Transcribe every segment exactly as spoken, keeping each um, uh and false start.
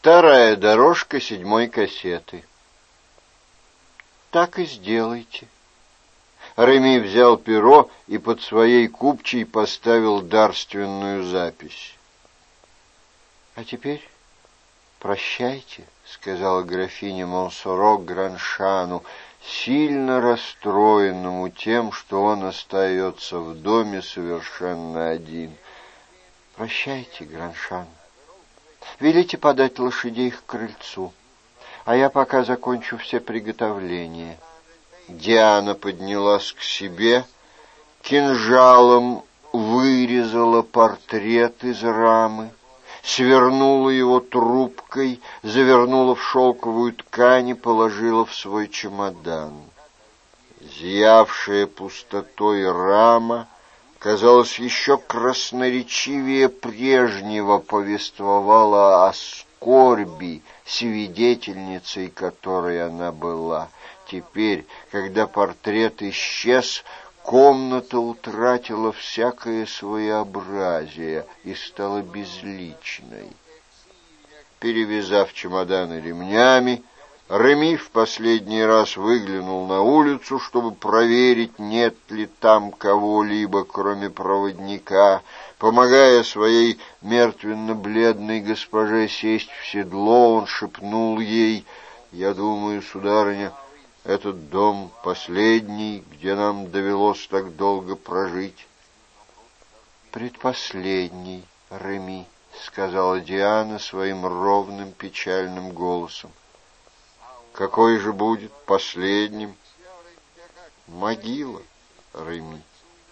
Вторая дорожка седьмой кассеты. Так и сделайте. Реми взял перо и под своей купчей поставил дарственную запись. А теперь прощайте, сказала графиня Монсоро Граншану, сильно расстроенному тем, что он остается в доме совершенно один. Прощайте, Граншан. Велите подать лошадей к крыльцу, а я пока закончу все приготовления. Диана поднялась к себе, кинжалом вырезала портрет из рамы, свернула его трубкой, завернула в шелковую ткань и положила в свой чемодан. Зиявшая пустотой рама, казалось, еще красноречивее прежнего повествовала о скорби, свидетельницей которой она была. Теперь, когда портрет исчез, комната утратила всякое своеобразие и стала безличной. Перевязав чемоданы ремнями, Реми в последний раз выглянул на улицу, чтобы проверить, нет ли там кого-либо, кроме проводника. Помогая своей мертвенно-бледной госпоже сесть в седло, он шепнул ей: «Я думаю, сударыня, этот дом последний, где нам довелось так долго прожить». «Предпоследний, Реми», — сказала Диана своим ровным печальным голосом. «Какой же будет последним?» «Могила, Реми».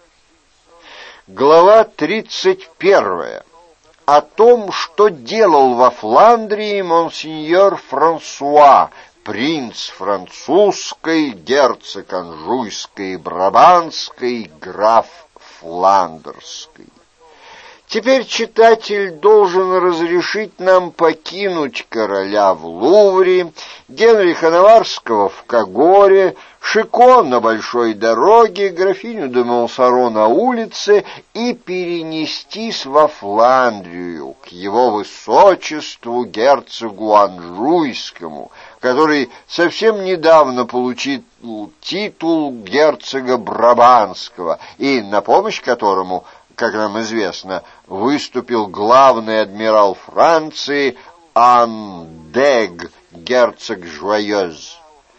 Глава тридцать первая. О том, что делал во Фландрии монсеньор Франсуа, принц французской, герцог Анжуйской и Брабанской, граф Фландерской. Теперь читатель должен разрешить нам покинуть короля в Лувре, Генриха Наварского в Кагоре, Шико на большой дороге, графиню де Монсоро на улице и перенестись во Фландрию к его высочеству герцогу Анжуйскому, который совсем недавно получил титул герцога Брабанского и на помощь которому, как нам известно, выступил главный адмирал Франции Андег, герцог Жуайоз.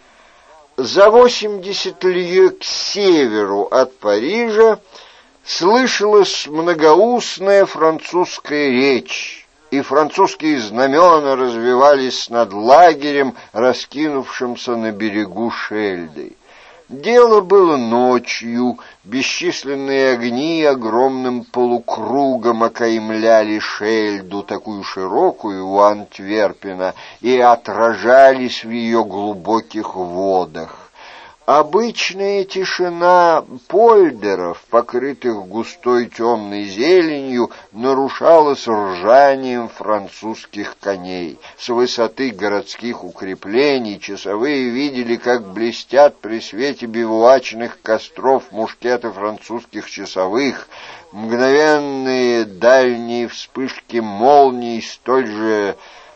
За восемьдесят лье к северу от Парижа слышалась многоустная французская речь, и французские знамена развивались над лагерем, раскинувшимся на берегу Шельды. Дело было ночью, бесчисленные огни огромным полукругом окаймляли Шельду, такую широкую у Антверпена, и отражались в ее глубоких водах. Обычная тишина польдеров, покрытых густой темной зеленью, нарушалась ржанием французских коней. С высоты городских укреплений часовые видели, как блестят при свете бивуачных костров мушкеты французских часовых. Мгновенные дальние вспышки молний, столь же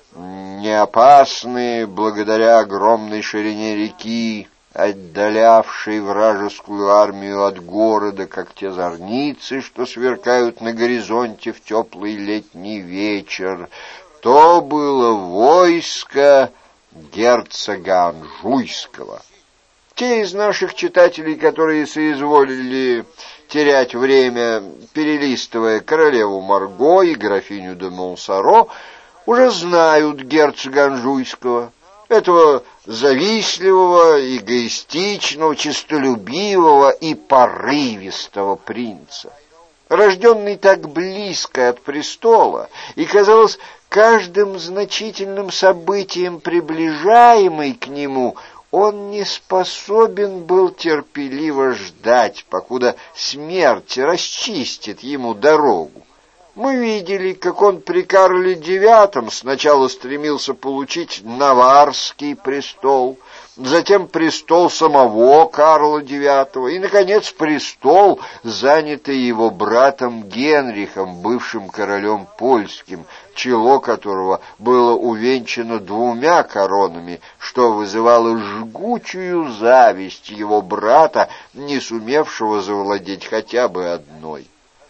неопасные благодаря огромной ширине реки, отдалявшей вражескую армию от города, как те зорницы, что сверкают на горизонте в теплый летний вечер, то было войско герцога Анжуйского. Те из наших читателей, которые соизволили терять время, перелистывая королеву Марго и графиню де Монсоро, уже знают герцога Анжуйского, этого завистливого, эгоистичного, честолюбивого и порывистого принца. Рожденный так близко от престола и, казалось, каждым значительным событием приближаемый к нему, он не способен был терпеливо ждать, покуда смерть расчистит ему дорогу. Мы видели, как он при Карле девятом сначала стремился получить Наварский престол, затем престол самого Карла девятого и, наконец, престол, занятый его братом Генрихом, бывшим королем польским, чело которого было увенчано двумя коронами, что вызывало жгучую зависть его брата, не сумевшего завладеть хотя бы одной.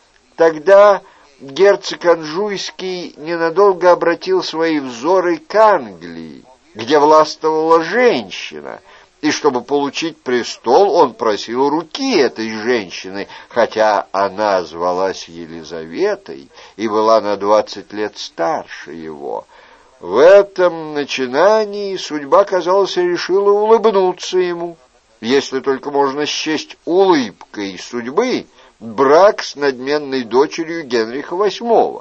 Тогда герцог Анжуйский ненадолго обратил свои взоры к Англии, где властвовала женщина, и чтобы получить престол, он просил руки этой женщины, хотя она звалась Елизаветой и была на двадцать лет старше его. В этом начинании судьба, казалось, решила улыбнуться ему, если только можно счесть улыбкой судьбы брак с надменной дочерью Генриха восьмого.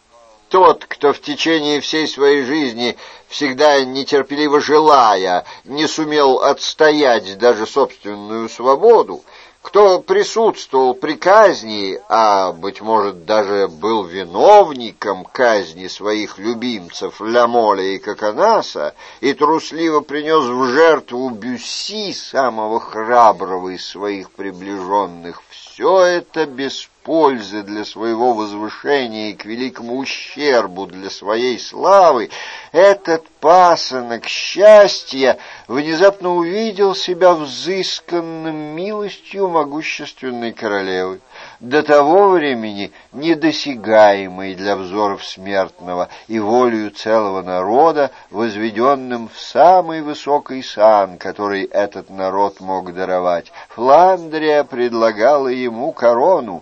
Тот, кто в течение всей своей жизни, всегда нетерпеливо желая, не сумел отстоять даже собственную свободу, кто присутствовал при казни, а, быть может, даже был виновником казни своих любимцев Ламоля и Коконаса, и трусливо принес в жертву Бюсси, самого храброго из своих приближенных, все это без пользы для своего возвышения и к великому ущербу для своей славы, этот пасынок счастья внезапно увидел себя взысканным милостью могущественной королевы, до того времени недосягаемой для взоров смертного и волею целого народа, возведенным в самый высокий сан, который этот народ мог даровать. Фландрия предлагала ему корону,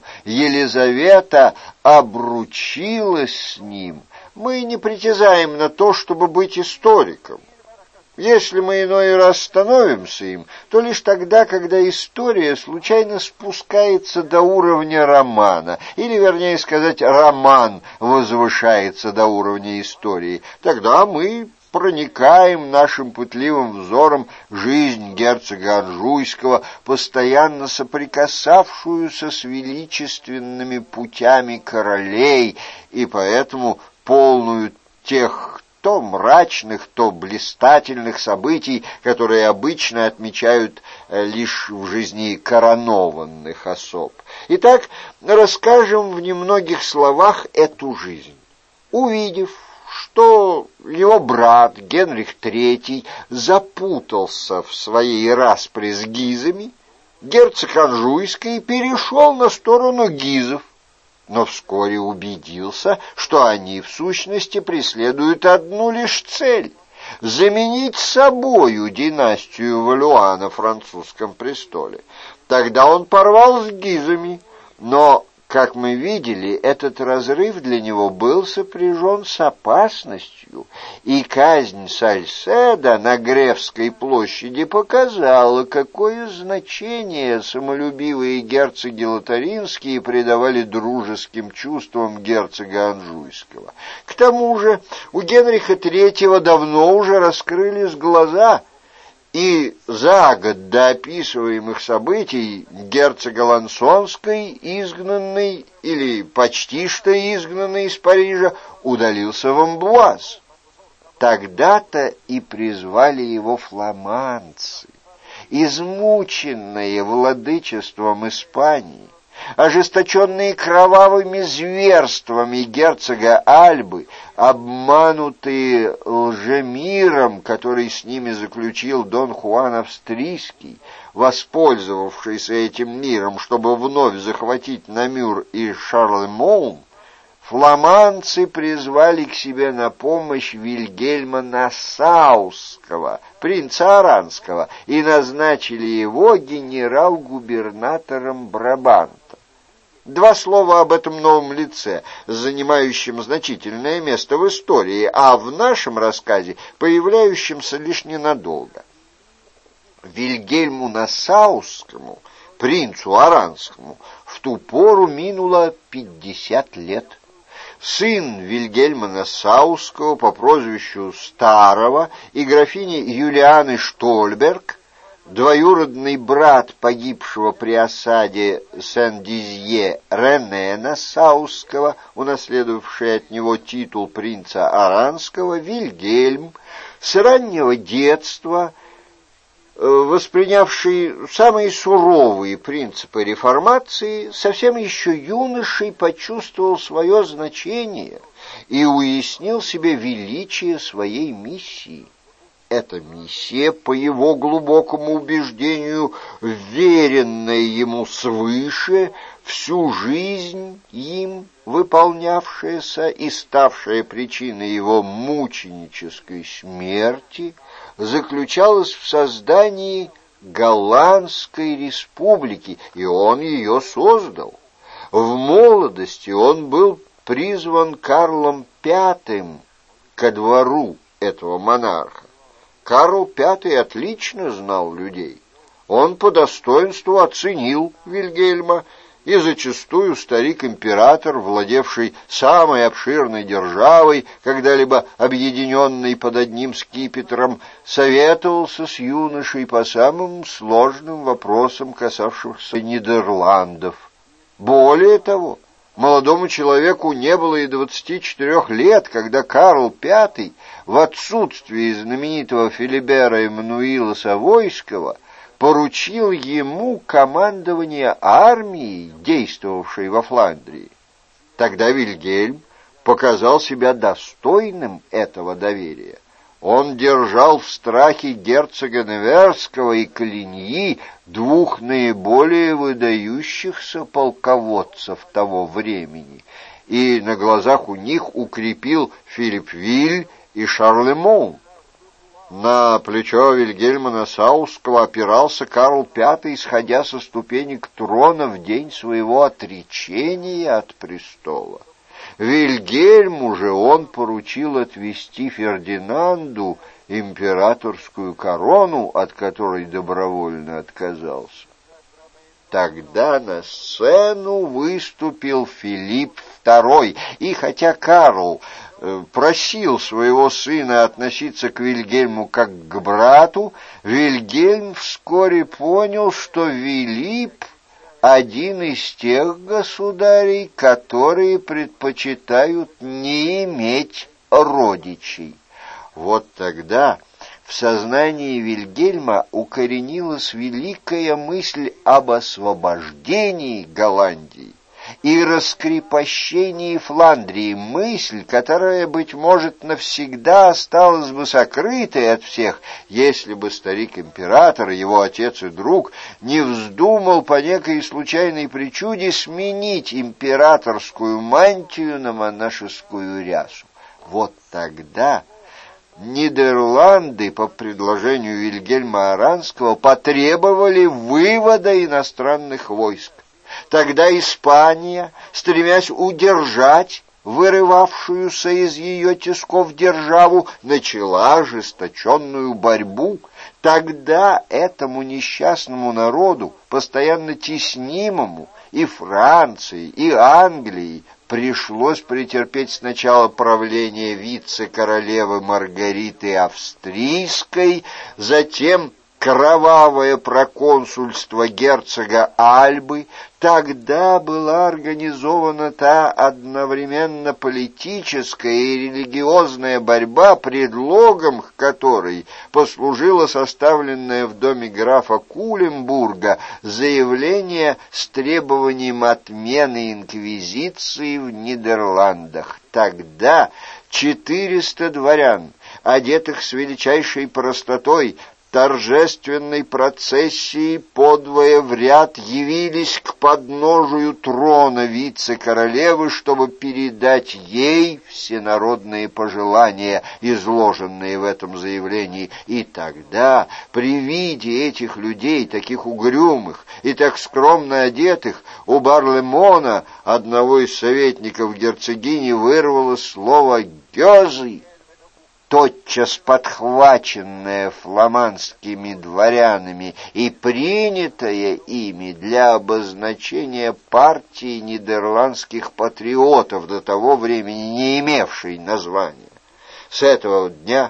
Елизавета обручилась с ним. Мы не притязаем на то, чтобы быть историком. Если мы иной раз становимся им, то лишь тогда, когда история случайно спускается до уровня романа, или, вернее сказать, роман возвышается до уровня истории. Тогда мы проникаем нашим пытливым взором жизнь герцога Анжуйского, постоянно соприкасавшуюся с величественными путями королей, и поэтому полную тех то мрачных, то блистательных событий, которые обычно отмечают лишь в жизни коронованных особ. Итак, расскажем в немногих словах эту жизнь. Увидев, что его брат Генрих третий запутался в своей распре с гизами, герцог Анжуйский перешел на сторону гизов, но вскоре убедился, что они в сущности преследуют одну лишь цель — заменить собою династию Валуа на французском престоле. Тогда он порвал с гизами, но, как мы видели, этот разрыв для него был сопряжен с опасностью, и казнь Сальседа на Гревской площади показала, какое значение самолюбивые герцоги лотаринские придавали дружеским чувствам герцога Анжуйского. К тому же у Генриха третьего давно уже раскрылись глаза, и за год до описываемых событий герцог Алансонский, изгнанный или почти что изгнанный из Парижа, удалился в Амбуаз. Тогда-то и призвали его фламандцы, измученные владычеством Испании, ожесточенные кровавыми зверствами герцога Альбы, обманутые лжемиром, который с ними заключил Дон Хуан Австрийский, воспользовавшийся этим миром, чтобы вновь захватить Намюр и Шарлемон, фламандцы призвали к себе на помощь Вильгельма Нассауского, принца Оранского, и назначили его генерал-губернатором Брабанта. Два слова об этом новом лице, занимающем значительное место в истории, а в нашем рассказе появляющемся лишь ненадолго. Вильгельму Нассаускому, принцу Оранскому, в ту пору минуло пятьдесят лет. Сын Вильгельма Нассауского по прозвищу Старого и графини Юлианы Штольберг, двоюродный брат погибшего при осаде Сен-Дизье Рене Нассауского, унаследовавший от него титул принца Оранского, Вильгельм с раннего детства воспринявший самые суровые принципы реформации, совсем еще юношей почувствовал свое значение и уяснил себе величие своей миссии. Эта миссия, по его глубокому убеждению, веренная ему свыше, всю жизнь им выполнявшаяся и ставшая причиной его мученической смерти, заключалась в создании Голландской республики, и он ее создал. В молодости он был призван Карлом Пятым ко двору этого монарха. Карл Пятый отлично знал людей. Он по достоинству оценил Вильгельма, и зачастую старик-император, владевший самой обширной державой, когда-либо объединенной под одним скипетром, советовался с юношей по самым сложным вопросам, касавшихся Нидерландов. Более того, молодому человеку не было и двадцати четырех лет, когда Карл Пятый, в отсутствии знаменитого Филибера Эммануила Савойского, поручил ему командование армией, действовавшей во Фландрии. Тогда Вильгельм показал себя достойным этого доверия. Он держал в страхе герцога Неверского и Колиньи, двух наиболее выдающихся полководцев того времени, и на глазах у них укрепил Филипп Виль и Шарлемон. На плечо Вильгельма Нассауского опирался Карл Пятый, исходя со ступенек трона в день своего отречения от престола. Вильгельму же он поручил отвести Фердинанду императорскую корону, от которой добровольно отказался. Тогда на сцену выступил Филипп Второй, и хотя Карл просил своего сына относиться к Вильгельму как к брату, Вильгельм вскоре понял, что Филипп один из тех государей, которые предпочитают не иметь родичей. Вот тогда в сознании Вильгельма укоренилась великая мысль об освобождении Голландии и раскрепощении Фландрии, мысль, которая, быть может, навсегда осталась бы сокрытой от всех, если бы старик-император, его отец и друг, не вздумал по некой случайной причуде сменить императорскую мантию на монашескую рясу. Вот тогда Нидерланды, по предложению Вильгельма Оранского, потребовали вывода иностранных войск. Тогда Испания, стремясь удержать вырывавшуюся из ее тисков державу, начала ожесточенную борьбу. Тогда этому несчастному народу, постоянно теснимому и Францией, и Англией, пришлось претерпеть сначала правление вице-королевы Маргариты Австрийской, затем кровавое проконсульство герцога Альбы. Тогда была организована та одновременно политическая и религиозная борьба, предлогом к которой послужило составленное в доме графа Куленбурга заявление с требованием отмены инквизиции в Нидерландах. Тогда четыреста дворян, одетых с величайшей простотой, торжественной процессией подвое в ряд явились к подножию трона вице-королевы, чтобы передать ей всенародные пожелания, изложенные в этом заявлении. И тогда, при виде этих людей, таких угрюмых и так скромно одетых, у Барлемона, одного из советников герцогини, вырвалось слово «гёзы», тотчас подхваченное фламандскими дворянами и принятое ими для обозначения партии нидерландских патриотов, до того времени не имевшей названия. С этого дня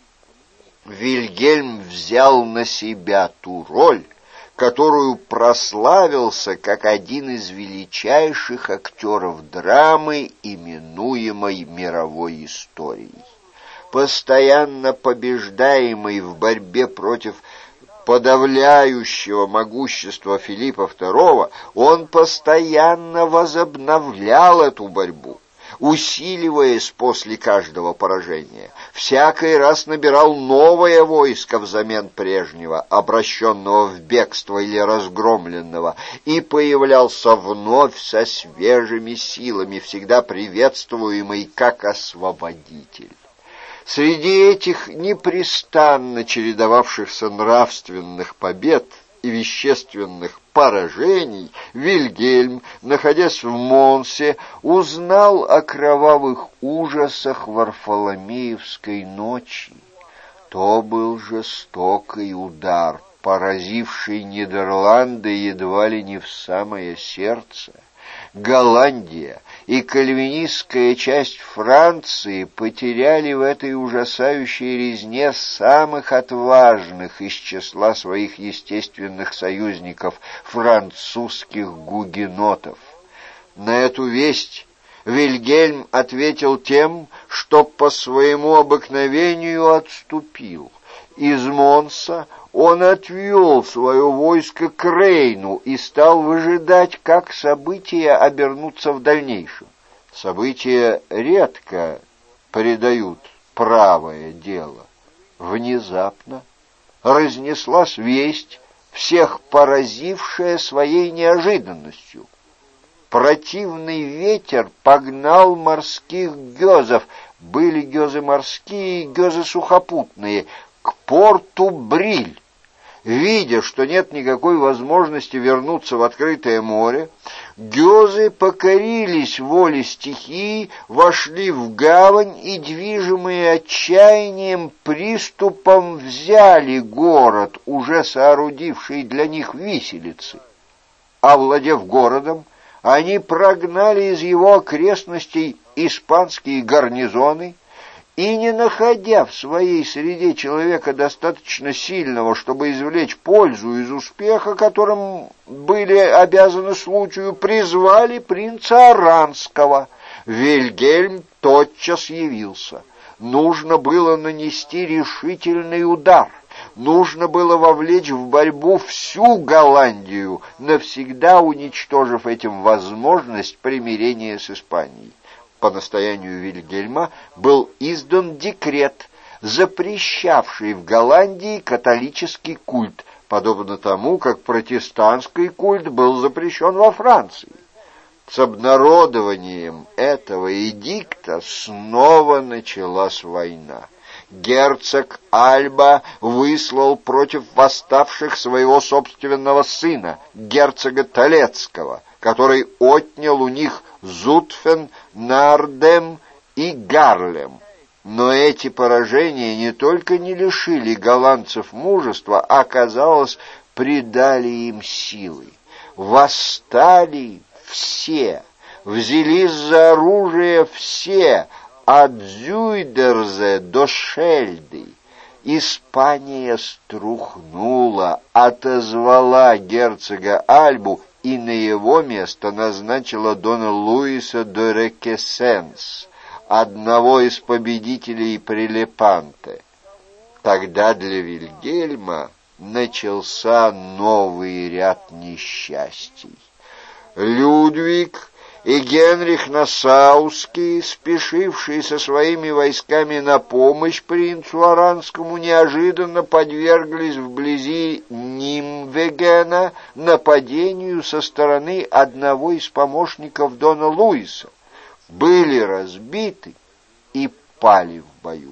Вильгельм взял на себя ту роль, которую прославился как один из величайших актеров драмы, именуемой мировой историей. Постоянно побеждаемый в борьбе против подавляющего могущества Филиппа второго, он постоянно возобновлял эту борьбу, усиливаясь после каждого поражения. Всякий раз набирал новое войско взамен прежнего, обращенного в бегство или разгромленного, и появлялся вновь со свежими силами, всегда приветствуемый как освободитель. Среди этих непрестанно чередовавшихся нравственных побед и вещественных поражений Вильгельм, находясь в Монсе, узнал о кровавых ужасах Варфоломеевской ночи. То был жестокий удар, поразивший Нидерланды едва ли не в самое сердце. Голландия и кальвинистская часть Франции потеряли в этой ужасающей резне самых отважных из числа своих естественных союзников, французских гугенотов. На эту весть Вильгельм ответил тем, что по своему обыкновению отступил. Из Монса он отвел свое войско к Рейну и стал выжидать, как события обернутся в дальнейшем. События редко предают правое дело. Внезапно разнеслась весть, всех поразившая своей неожиданностью. Противный ветер погнал морских гёзов, были гёзы морские и гёзы сухопутные, к порту Бриль. Видя, что нет никакой возможности вернуться в открытое море, гёзы покорились воле стихии, вошли в гавань и, движимые отчаянием, приступом взяли город, уже соорудивший для них виселицы. Овладев городом, они прогнали из его окрестностей испанские гарнизоны, и, не находя в своей среде человека достаточно сильного, чтобы извлечь пользу из успеха, которым были обязаны случаю, призвали принца Оранского. Вильгельм тотчас явился. Нужно было нанести решительный удар. Нужно было вовлечь в борьбу всю Голландию, навсегда уничтожив этим возможность примирения с Испанией. По настоянию Вильгельма был издан декрет, запрещавший в Голландии католический культ, подобно тому, как протестантский культ был запрещен во Франции. С обнародованием этого эдикта снова началась война. Герцог Альба выслал против восставших своего собственного сына, герцога Толецкого, который отнял у них Зутфен, Нардем и Гарлем. Но эти поражения не только не лишили голландцев мужества, а, казалось, придали им силы. Восстали все, взялись за оружие все, от Зюйдерзе до Шельды. Испания струхнула, отозвала герцога Альбу и на его место назначила дона Луиса де Рекесенс, одного из победителей Прелепанте. Тогда для Вильгельма начался новый ряд несчастий. Людвиг и Генрих Нассауский, спешившие со своими войсками на помощь принцу Оранскому, неожиданно подверглись вблизи Нимвегена нападению со стороны одного из помощников дона Луиса, были разбиты и пали в бою.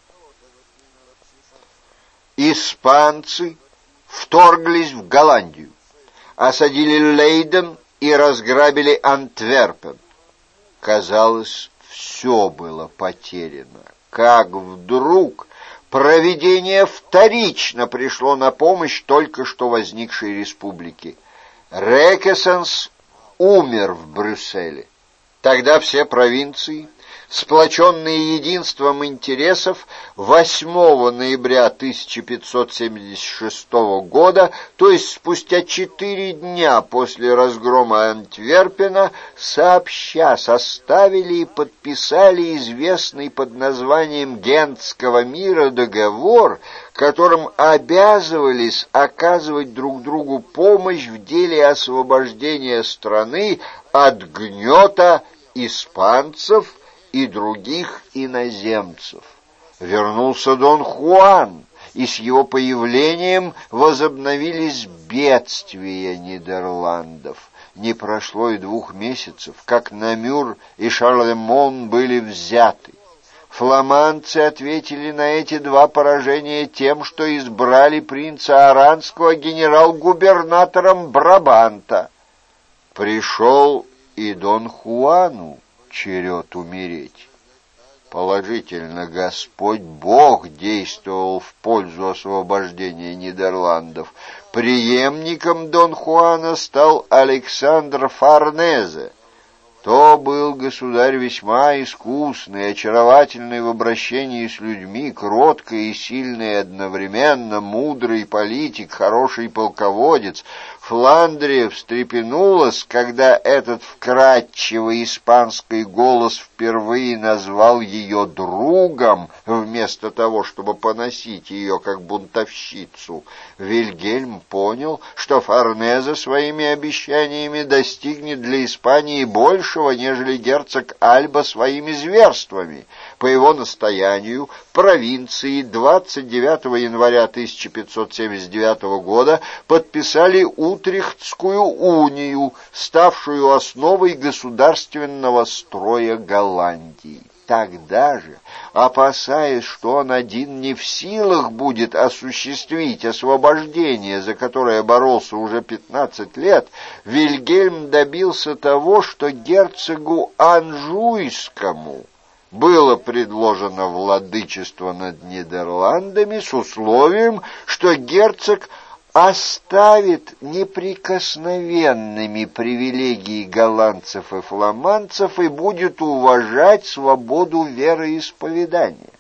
Испанцы вторглись в Голландию, осадили Лейден и разграбили Антверпен. Казалось, все было потеряно. Как вдруг провидение вторично пришло на помощь только что возникшей республике. Рекесенс умер в Брюсселе. Тогда все провинции Сплоченные единством интересов, восьмого ноября тысяча пятьсот семьдесят шестого года, то есть спустя четыре дня после разгрома Антверпена, сообща составили и подписали известный под названием Гентского мира договор, которым обязывались оказывать друг другу помощь в деле освобождения страны от гнета испанцев и других иноземцев. Вернулся Дон Хуан, и с его появлением возобновились бедствия Нидерландов. Не прошло и двух месяцев, как Намюр и Шарлемон были взяты. Фламандцы ответили на эти два поражения тем, что избрали принца Оранского генерал-губернатором Брабанта. Пришел и Дон Хуану черед умереть. Положительно, Господь Бог действовал в пользу освобождения Нидерландов. Преемником Дон Хуана стал Александр Форнезе. То был государь весьма искусный, очаровательный в обращении с людьми, кроткий и сильный одновременно, мудрый политик, хороший полководец. Фландрия встрепенулась, когда этот вкрадчивый испанский голос впервые назвал ее другом, вместо того, чтобы поносить ее как бунтовщицу. Вильгельм понял, что Форнезе своими обещаниями достигнет для Испании большего, нежели герцог Альба своими зверствами. По его настоянию провинции двадцать девятого января тысяча пятьсот семьдесят девятого года подписали Утрехтскую унию, ставшую основой государственного строя Голландии. Тогда же, опасаясь, что он один не в силах будет осуществить освобождение, за которое боролся уже пятнадцать лет, Вильгельм добился того, что герцогу Анжуйскому было предложено владычество над Нидерландами с условием, что герцог оставит неприкосновенными привилегии голландцев и фламандцев и будет уважать свободу вероисповедания.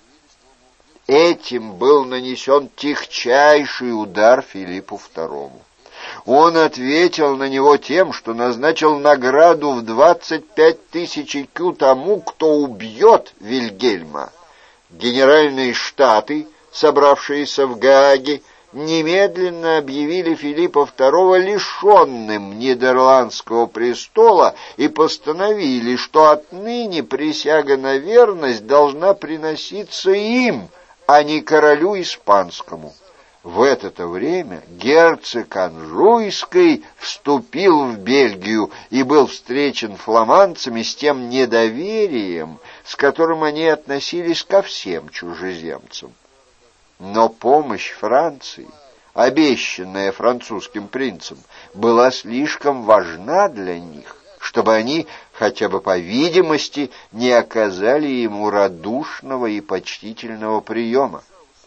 Этим был нанесен тягчайший удар Филиппу второму. Он ответил на него тем, что назначил награду в двадцать пять тысяч икю тому, кто убьет Вильгельма. Генеральные штаты, собравшиеся в Гааге, немедленно объявили Филиппа второго лишенным Нидерландского престола и постановили, что отныне присяга на верность должна приноситься им, а не королю испанскому. В это время герцог Анжуйский вступил в Бельгию и был встречен фламандцами с тем недоверием, с которым они относились ко всем чужеземцам. Но помощь Франции, обещанная французским принцем, была слишком важна для них, чтобы они, хотя бы по видимости, не оказали ему радушного и почтительного приема.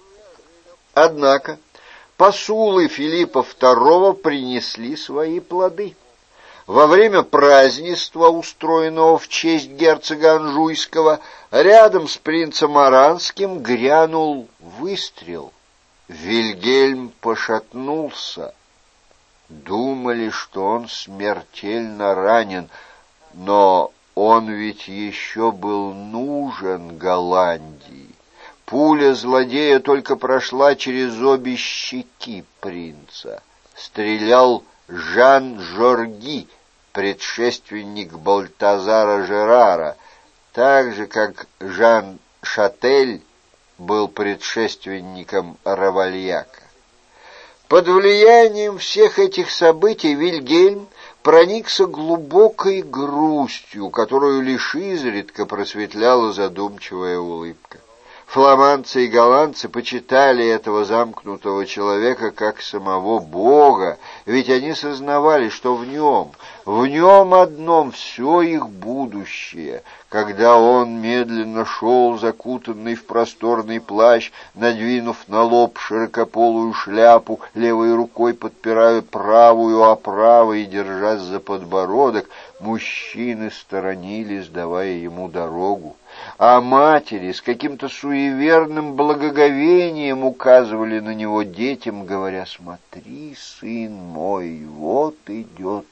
Однако посулы Филиппа второго принесли свои плоды. Во время празднества, устроенного в честь герцога Анжуйского, рядом с принцем Оранским грянул выстрел. Вильгельм пошатнулся. Думали, что он смертельно ранен, но он ведь еще был нужен Голландии. Пуля злодея только прошла через обе щеки принца. Стрелял Жан Жорги, предшественник Бальтазара Жерара, так же, как Жан Шатель был предшественником Равальяка. Под влиянием всех этих событий Вильгельм проникся глубокой грустью, которую лишь изредка просветляла задумчивая улыбка. Фламандцы и голландцы почитали этого замкнутого человека как самого Бога, ведь они сознавали, что в нем, в нем одном все их будущее. Когда он медленно шел, закутанный в просторный плащ, надвинув на лоб широкополую шляпу, левой рукой подпирая правую оправу и держась за подбородок, мужчины сторонились, давая ему дорогу. а матери с каким-то суеверным благоговением указывали на него детям, говоря: «Смотри, сын мой, вот идет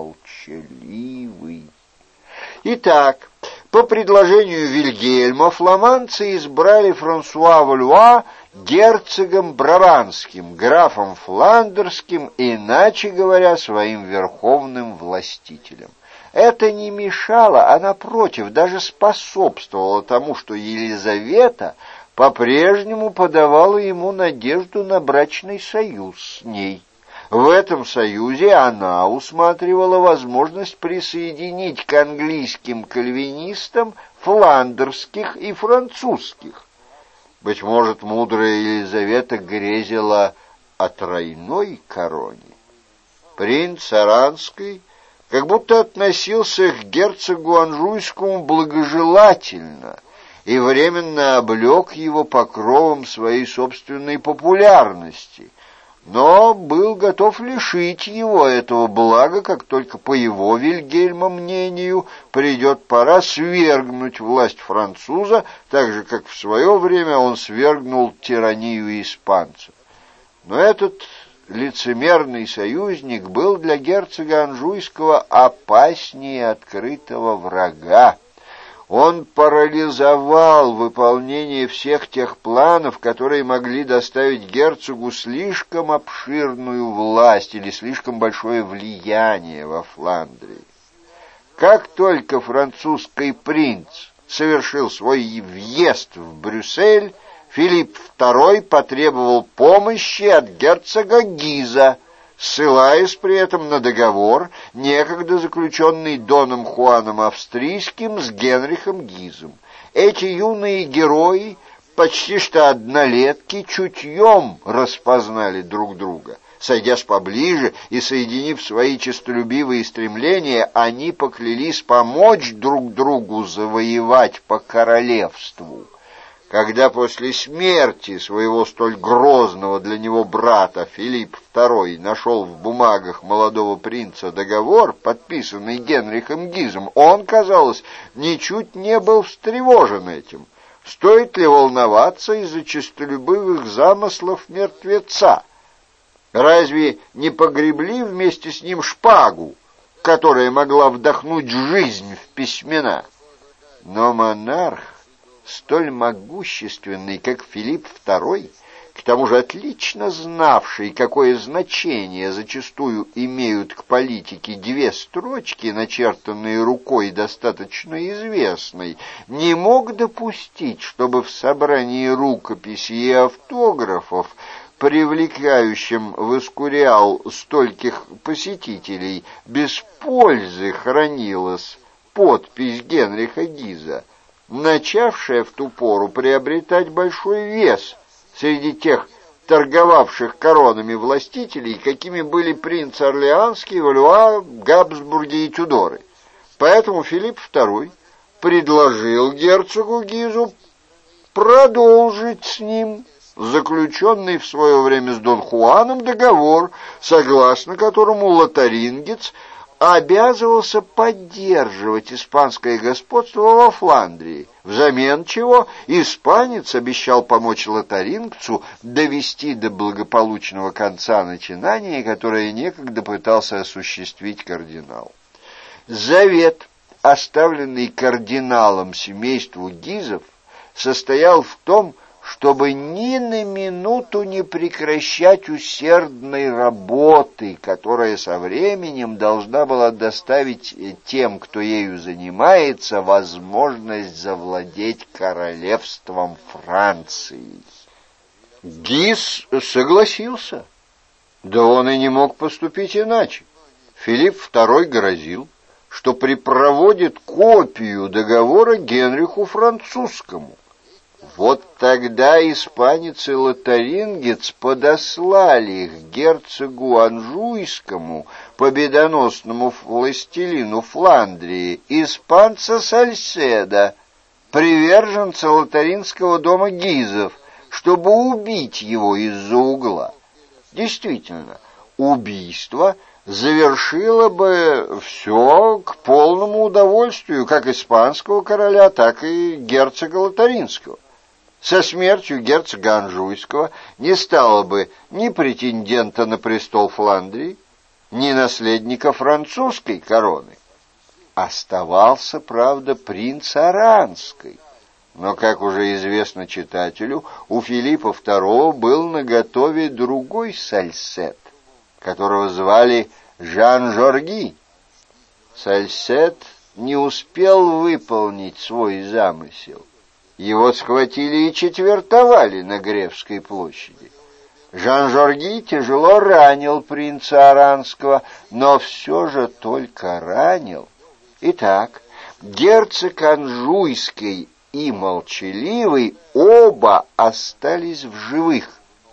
молчаливый». Итак, по предложению Вильгельма фламандцы избрали Франсуа Валуа герцогом Брабанским, графом Фландерским, иначе говоря, своим верховным властителем. Это не мешало, а напротив, даже способствовало тому, что Елизавета по-прежнему подавала ему надежду на брачный союз с ней. В этом союзе она усматривала возможность присоединить к английским кальвинистам фландерских и французских. Быть может, мудрая Елизавета грезила о тройной короне. Принц Оранский как будто относился к герцогу Анжуйскому благожелательно и временно облег его покровом своей собственной популярности, но был готов лишить его этого блага, как только, по его Вильгельма мнению, придет пора свергнуть власть француза, так же, как в свое время он свергнул тиранию испанцев. Но этот лицемерный союзник был для герцога Анжуйского опаснее открытого врага. Он парализовал выполнение всех тех планов, которые могли доставить герцогу слишком обширную власть или слишком большое влияние во Фландрии. Как только французский принц совершил свой въезд в Брюссель, Филипп второй потребовал помощи от герцога Гиза, ссылаясь при этом на договор, некогда заключенный Доном Хуаном Австрийским с Генрихом Гизом. Эти юные герои, почти что однолетки, чутьем распознали друг друга. Сойдясь поближе и соединив свои честолюбивые стремления, они поклялись помочь друг другу завоевать по королевству. Когда после смерти своего столь грозного для него брата Филипп второй нашел в бумагах молодого принца договор, подписанный Генрихом Гизом, он, казалось, ничуть не был встревожен этим. Стоит ли волноваться из-за честолюбивых замыслов мертвеца? Разве не погребли вместе с ним шпагу, которая могла вдохнуть жизнь в письмена? Но монарх, столь могущественный, как Филипп второй, к тому же отлично знавший, какое значение зачастую имеют к политике две строчки, начертанные рукой достаточно известной, не мог допустить, чтобы в собрании рукописей и автографов, привлекающим в Эскуриал стольких посетителей, без пользы хранилась подпись Генриха Гиза, начавшая в ту пору приобретать большой вес среди тех торговавших коронами властителей, какими были принц Орлеанский, Валуа, Габсбурги и Тюдоры. Поэтому Филипп второй предложил герцогу Гизу продолжить с ним заключенный в свое время с Дон Хуаном договор, согласно которому лотарингец обязывался поддерживать испанское господство во Фландрии, взамен чего испанец обещал помочь лотарингцу довести до благополучного конца начинание, которое некогда пытался осуществить кардинал. Завет, оставленный кардиналом семейству Гизов, состоял в том, чтобы ни на минуту не прекращать усердной работы, которая со временем должна была доставить тем, кто ею занимается, возможность завладеть королевством Франции. Гиз согласился. Да он и не мог поступить иначе. Филипп второй грозил, что припроводит копию договора Генриху Французскому. Вот тогда испанец и лотарингец подослали к герцогу Анжуйскому, победоносному властелину Фландрии, испанца Сальседа, приверженца лотаринского дома Гизов, чтобы убить его из-за угла. Действительно, убийство завершило бы все к полному удовольствию как испанского короля, так и герцога Лотаринского. Со смертью герцога Анжуйского не стало бы ни претендента на престол Фландрии, ни наследника французской короны. Оставался, правда, принц Оранской, но, как уже известно читателю, у Филиппа второго был наготове другой Сальсет, которого звали Жан-Жорги. Сальсет не успел выполнить свой замысел. Его схватили и четвертовали на Гревской площади. Жан-Жорги тяжело ранил принца Оранского, но все же только ранил. Итак, герцог Анжуйский и Молчаливый оба остались в живых.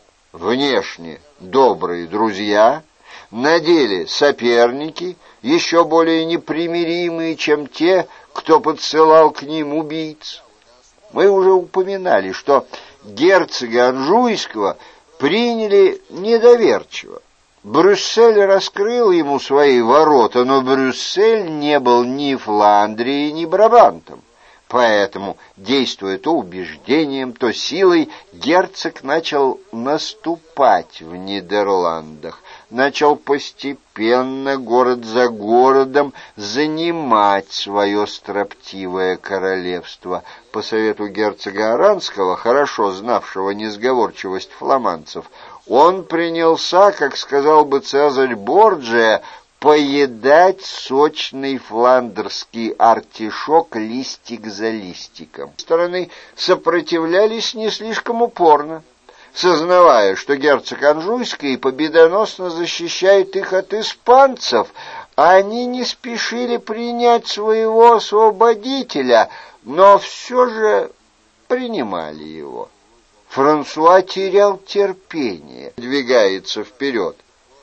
Внешне добрые друзья, на деле соперники, еще более непримиримые, чем те, кто подсылал к ним убийц. Мы уже упоминали, что герцога Анжуйского приняли недоверчиво. Брюссель раскрыл ему свои ворота, но Брюссель не был ни Фландрией, ни Брабантом. Поэтому, действуя то убеждением, то силой, герцог начал наступать в Нидерландах, начал постепенно, город за городом, занимать свое строптивое королевство. По совету герцога Оранского, хорошо знавшего несговорчивость фламандцев, он принялся, как сказал бы Цезарь Борджиа, поедать сочный фландерский артишок листик за листиком. Стороны сопротивлялись не слишком упорно, сознавая, что герцог Анжуйский победоносно защищает их от испанцев, а они не спешили принять своего освободителя, но все же принимали его. Франсуа терял терпение, двигается вперед.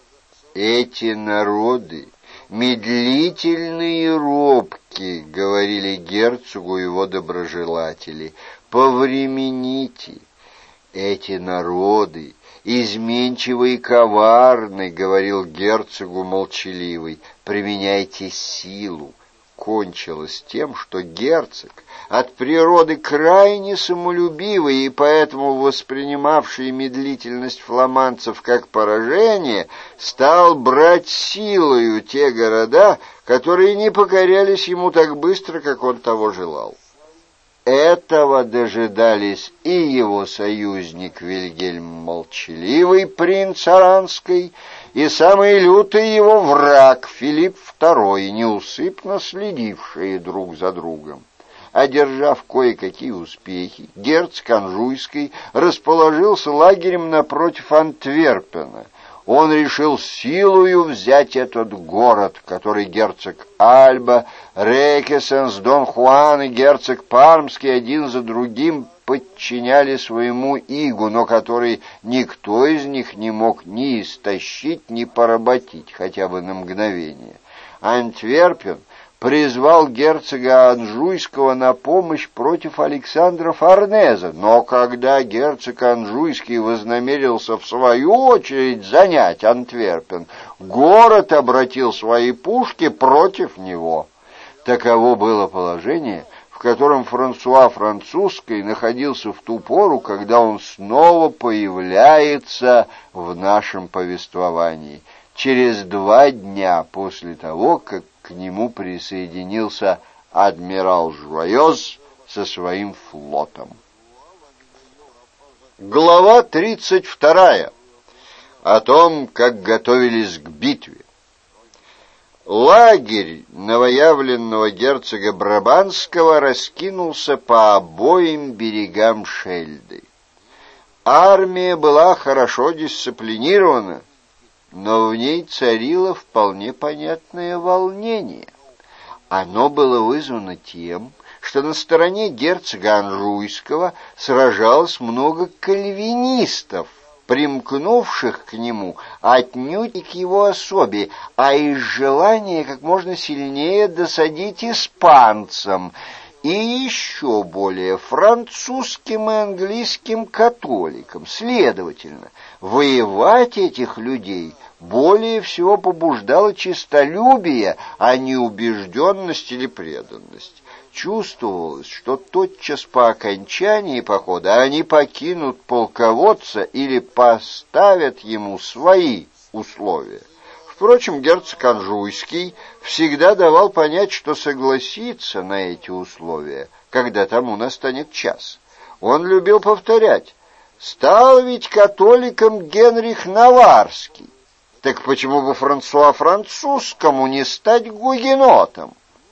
«Эти народы медлительные и робкие», — говорили герцогу его доброжелатели, — «повремените». «Эти народы изменчивы и коварны», — говорил герцогу Молчаливый, — «применяйте силу». Кончилось тем, что герцог, от природы крайне самолюбивый и поэтому воспринимавший медлительность фламандцев как поражение, стал брать силою те города, которые не покорялись ему так быстро, как он того желал. Этого дожидались и его союзник Вильгельм Молчаливый, принц Оранской, и самый лютый его враг Филипп второй, неусыпно следившие друг за другом. Одержав кое-какие успехи, герцог Анжуйский расположился лагерем напротив Антверпена. Он решил силою взять этот город, который герцог Альба, Рекесенс, Дон Хуан и герцог Пармский один за другим подчиняли своему игу, но который никто из них не мог ни истощить, ни поработить, хотя бы на мгновение. Антверпен призвал герцога Анжуйского на помощь против Александра Форнеза, но когда герцог Анжуйский вознамерился в свою очередь занять Антверпен, город обратил свои пушки против него. Таково было положение, в котором Франсуа Французский находился в ту пору, когда он снова появляется в нашем повествовании, через два дня после того, как к нему присоединился адмирал Жуайоз со своим флотом. Глава тридцать вторая. О том, как готовились к битве. Лагерь новоявленного герцога Брабанского раскинулся по обоим берегам Шельды. Армия была хорошо дисциплинирована, но в ней царило вполне понятное волнение. Оно было вызвано тем, что на стороне герцога Анжуйского сражалось много кальвинистов, примкнувших к нему отнюдь и к его особе, а из желания как можно сильнее досадить испанцам. и еще более французским и английским католикам. Следовательно, воевать этих людей более всего побуждало честолюбие, а не убежденность или преданность. Чувствовалось, что тотчас по окончании похода они покинут полководца или поставят ему свои условия. Впрочем, герцог Анжуйский всегда давал понять, что согласится на эти условия, когда тому настанет час. Он любил повторять: «Стал ведь католиком Генрих Наварский, так почему бы Франсуа Французскому не стать гугенотом?»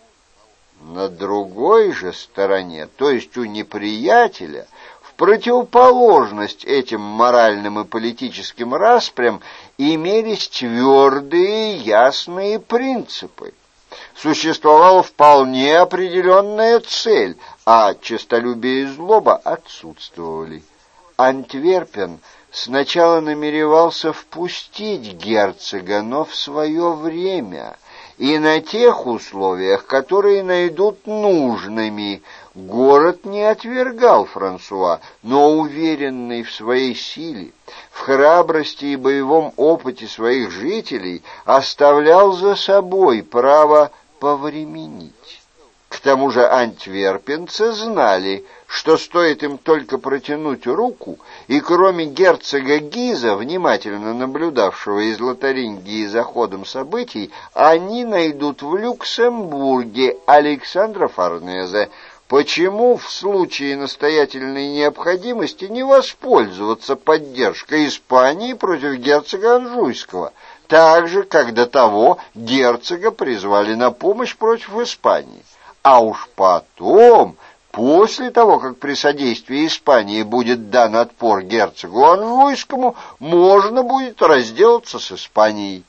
На другой же стороне, то есть у неприятеля, в противоположность этим моральным и политическим распрям, имелись твердые и ясные принципы. Существовала вполне определенная цель, а честолюбие и злоба отсутствовали. Антверпен сначала намеревался впустить герцога, но в свое время и на тех условиях, которые найдут нужными. Город не отвергал Франсуа, но, уверенный в своей силе, в храбрости и боевом опыте своих жителей, оставлял за собой право повременить. К тому же антверпенцы знали, что стоит им только протянуть руку, и кроме герцога Гиза, внимательно наблюдавшего из Лотарингии за ходом событий, они найдут в Люксембурге Александра Форнезе. Почему в случае настоятельной необходимости не воспользоваться поддержкой Испании против герцога Анжуйского, так же, как до того герцога призвали на помощь против Испании? А уж потом, после того, как при содействии Испании будет дан отпор герцогу Анжуйскому, можно будет разделаться с Испанией.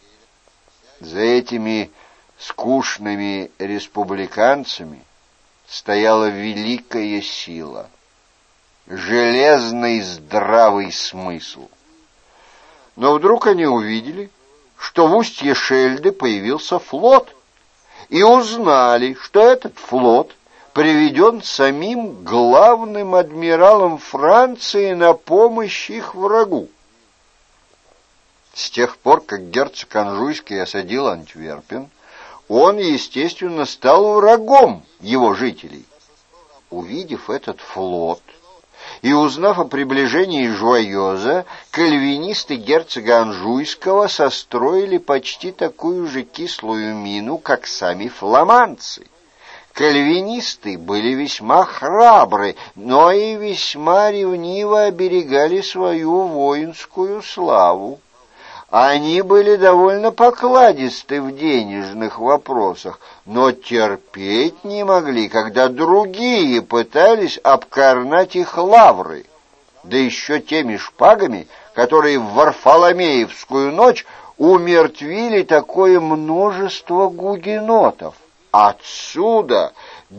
За этими скучными республиканцами стояла великая сила, железный здравый смысл. Но вдруг они увидели, что в устье Шельды появился флот, и узнали, что этот флот приведен самим главным адмиралом Франции на помощь их врагу. С тех пор, как герцог Анжуйский осадил Антверпен, он, естественно, стал врагом его жителей. Увидев этот флот и узнав о приближении Жуайоза, кальвинисты герцога Анжуйского состроили почти такую же кислую мину, как сами фламандцы. Кальвинисты были весьма храбры, но и весьма ревниво оберегали свою воинскую славу. Они были довольно покладисты в денежных вопросах, но терпеть не могли, когда другие пытались обкорнать их лавры, да еще теми шпагами, которые в Варфоломеевскую ночь умертвили такое множество гугенотов. Отсюда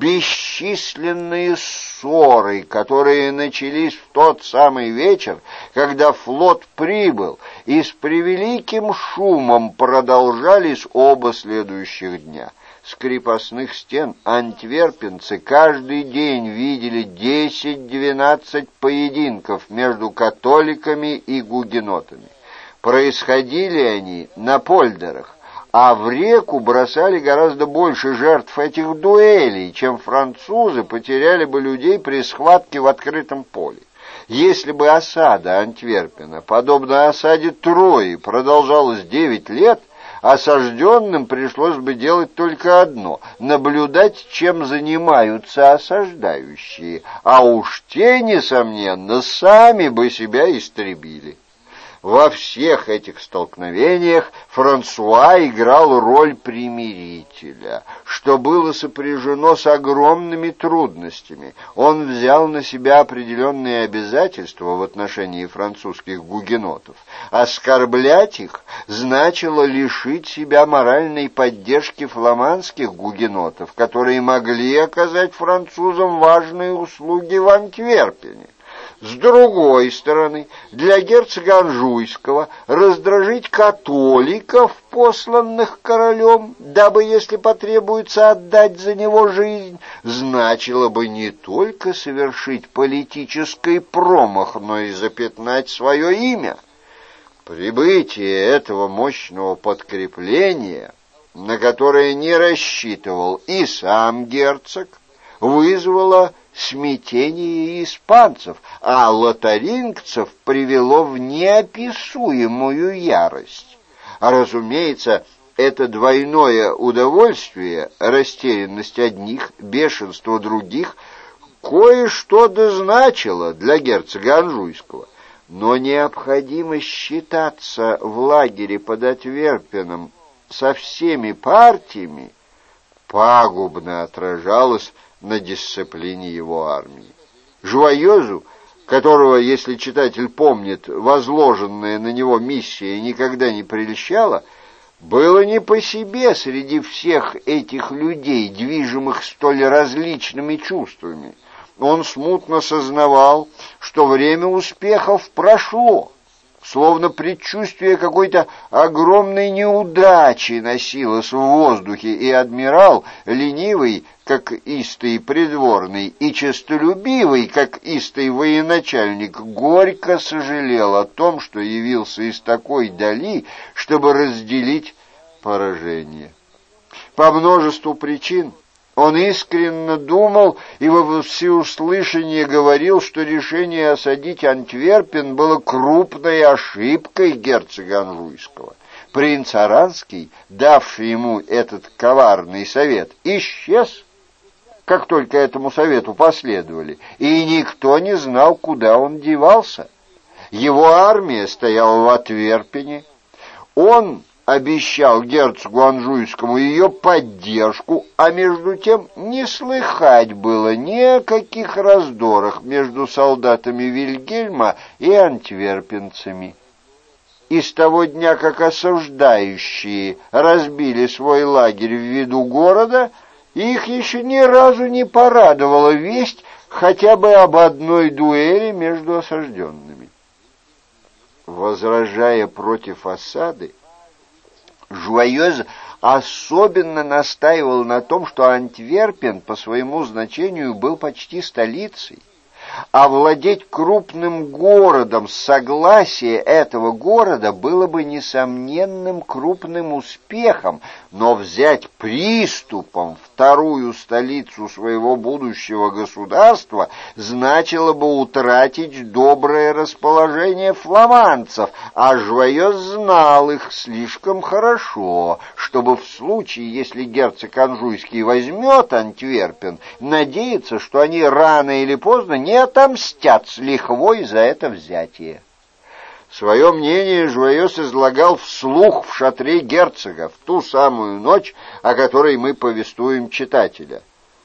бесчисленные ссоры, которые начались в тот самый вечер, когда флот прибыл, и с превеликим шумом продолжались оба следующих дня. С крепостных стен антверпенцы каждый день видели десять-двенадцать поединков между католиками и гугенотами. Происходили они на польдерах, а в реку бросали гораздо больше жертв этих дуэлей, чем французы потеряли бы людей при схватке в открытом поле. Если бы осада Антверпена, подобно осаде Трои, продолжалась девять лет, осажденным пришлось бы делать только одно — наблюдать, чем занимаются осаждающие, а уж те, несомненно, сами бы себя истребили. Во всех этих столкновениях Франсуа играл роль примирителя, что было сопряжено с огромными трудностями. Он взял на себя определенные обязательства в отношении французских гугенотов. Оскорблять их значило лишить себя моральной поддержки фламандских гугенотов, которые могли оказать французам важные услуги в Антверпене. С другой стороны, для герцога Анжуйского раздражить католиков, посланных королем, дабы, если потребуется, отдать за него жизнь, значило бы не только совершить политический промах, но и запятнать свое имя. Прибытие этого мощного подкрепления, на которое не рассчитывал и сам герцог, вызвало смятение испанцев, а лотарингцев привело в неописуемую ярость. А, разумеется, это двойное удовольствие, растерянность одних, бешенство других, кое-что дозначило для герцога Анжуйского. Но необходимость считаться в лагере под Антверпеном со всеми партиями пагубно отражалась на дисциплине его армии. Жуайозу, которого, если читатель помнит, возложенная на него миссия никогда не прельщала, было не по себе среди всех этих людей, движимых столь различными чувствами. Он смутно сознавал, что время успехов прошло, словно предчувствие какой-то огромной неудачи носилось в воздухе, и адмирал, ленивый, как истый придворный, и честолюбивый, как истый военачальник, горько сожалел о том, что явился из такой дали, чтобы разделить поражение. По множеству причин он искренне думал и во всеуслышание говорил, что решение осадить Антверпен было крупной ошибкой герцога Анжуйского. Принц Аранский, давший ему этот коварный совет, исчез, как только этому совету последовали, и никто не знал, куда он девался. Его армия стояла в Антверпене. Он обещал герцогу Анжуйскому ее поддержку, а между тем не слыхать было ни о каких раздорах между солдатами Вильгельма и антверпенцами. И с того дня, как осаждающие разбили свой лагерь в виду города, их еще ни разу не порадовала весть хотя бы об одной дуэли между осажденными. Возражая против осады, Жуайоз особенно настаивал на том, что Антверпен по своему значению был почти столицей, а владеть крупным городом с согласия этого города было бы несомненным крупным успехом, но взять приступом вторую столицу своего будущего государства значило бы утратить доброе расположение фламандцев, а Жуайоз знал их слишком хорошо, чтобы в случае, если герцог Анжуйский возьмет Антверпен, надеяться, что они рано или поздно не отомстят с лихвой за это взятие. Свое мнение Жуайоз излагал вслух в шатре герцога в ту самую ночь, о которой мы повествуем читателя,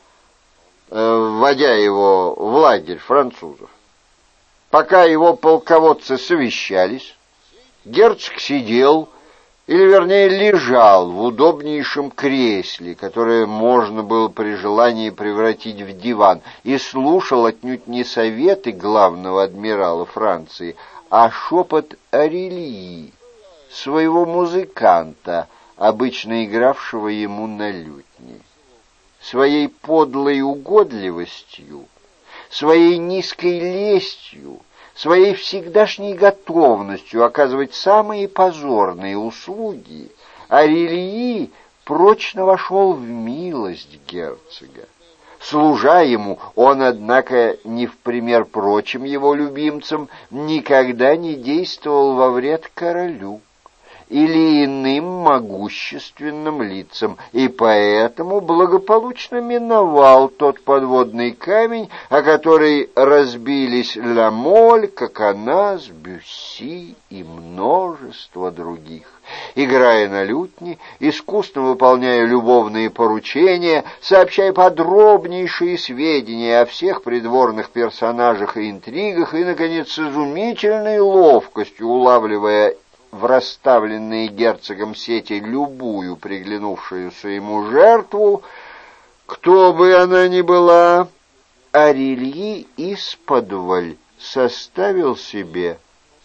вводя его в лагерь французов. Пока его полководцы совещались, герцог сидел, или, вернее, лежал в удобнейшем кресле, которое можно было при желании превратить в диван, и слушал отнюдь не советы главного адмирала Франции, а шепот Орелии, своего музыканта, обычно игравшего ему на лютне. Своей подлой угодливостью, своей низкой лестью, своей всегдашней готовностью оказывать самые позорные услуги, Орелии прочно вошел в милость герцога. Служа ему, он, однако, не в пример прочим его любимцам, никогда не действовал во вред королю или иным могущественным лицам, и поэтому благополучно миновал тот подводный камень, о который разбились Ла Моль, Коконас, Бюсси и множество других. Играя на лютне, искусно выполняя любовные поручения, сообщая подробнейшие сведения о всех придворных персонажах и интригах и, наконец, с изумительной ловкостью улавливая в расставленные герцогом сети любую приглянувшуюся ему жертву, кто бы она ни была, Орелии исподволь составил себе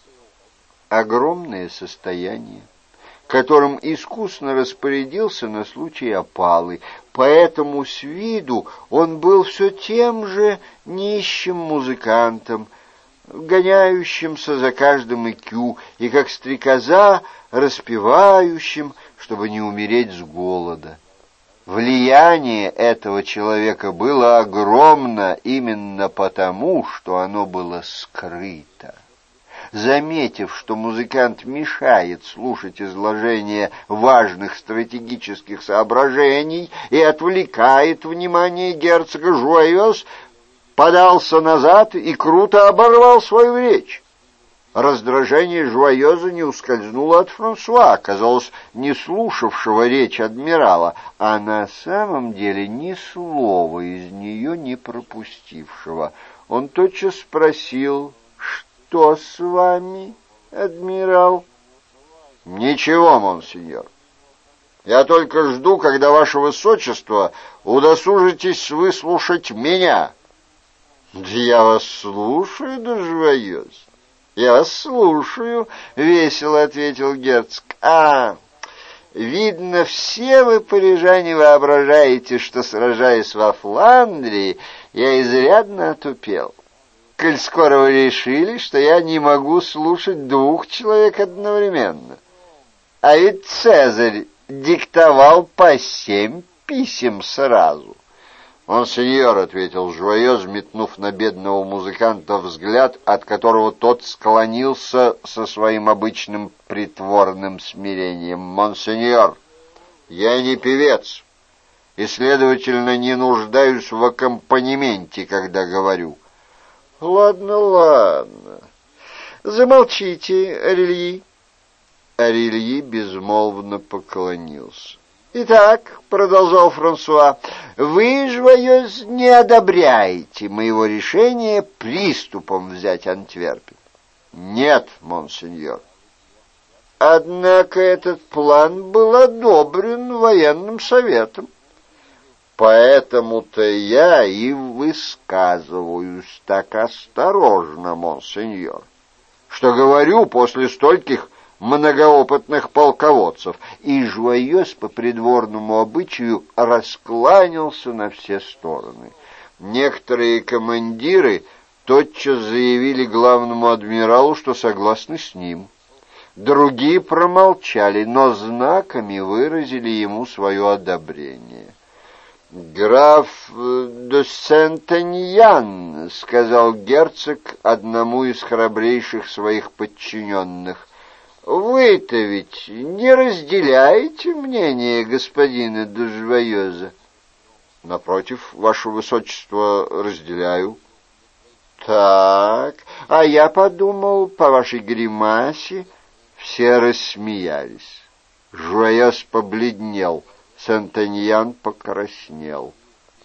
огромное состояние, которым искусно распорядился на случай опалы, поэтому с виду он был все тем же нищим музыкантом, гоняющимся за каждым икю и, как стрекоза, распевающим, чтобы не умереть с голода. Влияние этого человека было огромно именно потому, что оно было скрыто. Заметив, что музыкант мешает слушать изложение важных стратегических соображений и отвлекает внимание герцога, Жуайос подался назад и круто оборвал свою речь. Раздражение Жуайоза не ускользнуло от Франсуа, казалось, не слушавшего речь адмирала, а на самом деле ни слова из нее не пропустившего. Он тотчас спросил: «Что с вами, адмирал?» «Ничего, монсеньор. Я только жду, когда ваше высочество удосужитесь выслушать меня». «Да я вас слушаю, да Жуайоз. Я вас слушаю», — весело ответил герцог. «А, видно, все вы, парижане, воображаете, что, сражаясь во Фландрии, я изрядно отупел. Коль скоро вы решили, что я не могу слушать двух человек одновременно. А ведь Цезарь диктовал по семь писем сразу». «Монсеньор», — ответил Жуайоз, метнув на бедного музыканта взгляд, от которого тот склонился со своим обычным притворным смирением. «Монсеньор, я не певец, и, следовательно, не нуждаюсь в аккомпанементе, когда говорю». «Ладно, ладно. Замолчите, Арельи». Арельи безмолвно поклонился. «Итак», — продолжал Франсуа, — «вы, Жуайоз, не одобряете моего решения приступом взять Антверпен?» «Нет, монсеньор». «Однако этот план был одобрен военным советом». «Поэтому-то я и высказываюсь так осторожно, монсеньор, что говорю после стольких многоопытных полководцев». И Жуайос по придворному обычаю раскланялся на все стороны. Некоторые командиры тотчас заявили главному адмиралу, что согласны с ним. Другие промолчали, но знаками выразили ему свое одобрение. «Граф де Сентеньян», — сказал герцог одному из храбрейших своих подчиненных, — «вы-то ведь не разделяете мнение господина де Жуайоза?» «Напротив, ваше высочество, разделяю». «Так, а я подумал, по вашей гримасе...» Все рассмеялись. Жуайос побледнел, Сентеньян покраснел.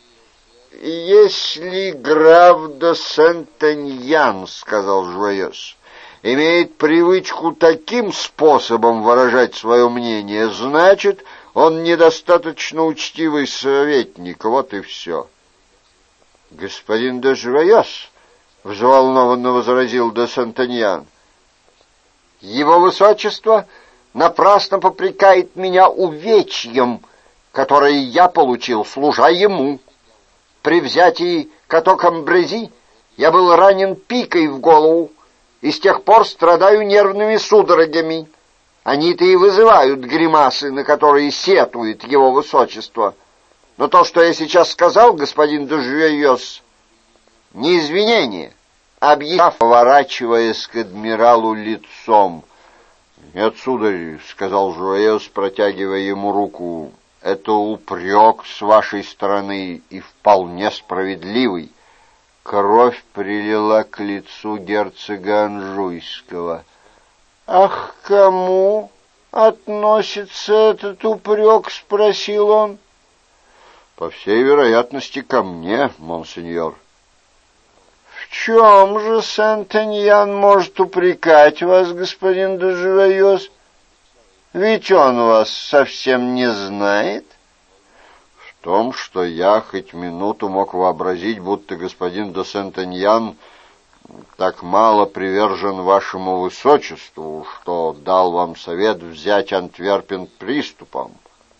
«Если граф де Сентеньян, — сказал Жуайос, — имеет привычку таким способом выражать свое мнение, значит, он недостаточно учтивый советник, вот и все». «Господин де Жуайос, — взволнованно возразил де Сентеньян, — его высочество напрасно попрекает меня увечьем, которое я получил, служа ему. При взятии Като-Камбрези я был ранен пикой в голову, и с тех пор страдаю нервными судорогами. Они-то и вызывают гримасы, на которые сетует его высочество. Но то, что я сейчас сказал, господин де Жуайос, не извинение, а объяснение, поворачиваясь к адмиралу лицом. «Нет, сударь, — сказал Жуайос, протягивая ему руку, — это упрек с вашей стороны и вполне справедливый». Кровь прилила к лицу герцога Анжуйского. «Ах, к кому относится этот упрек?» — спросил он. «По всей вероятности, ко мне, монсеньор». «В чем же Сентеньян может упрекать вас, господин де Жуайос? Ведь он вас совсем не знает». «В том, что я хоть минуту мог вообразить, будто господин де Сентеньян так мало привержен вашему высочеству, что дал вам совет взять Антверпен приступом.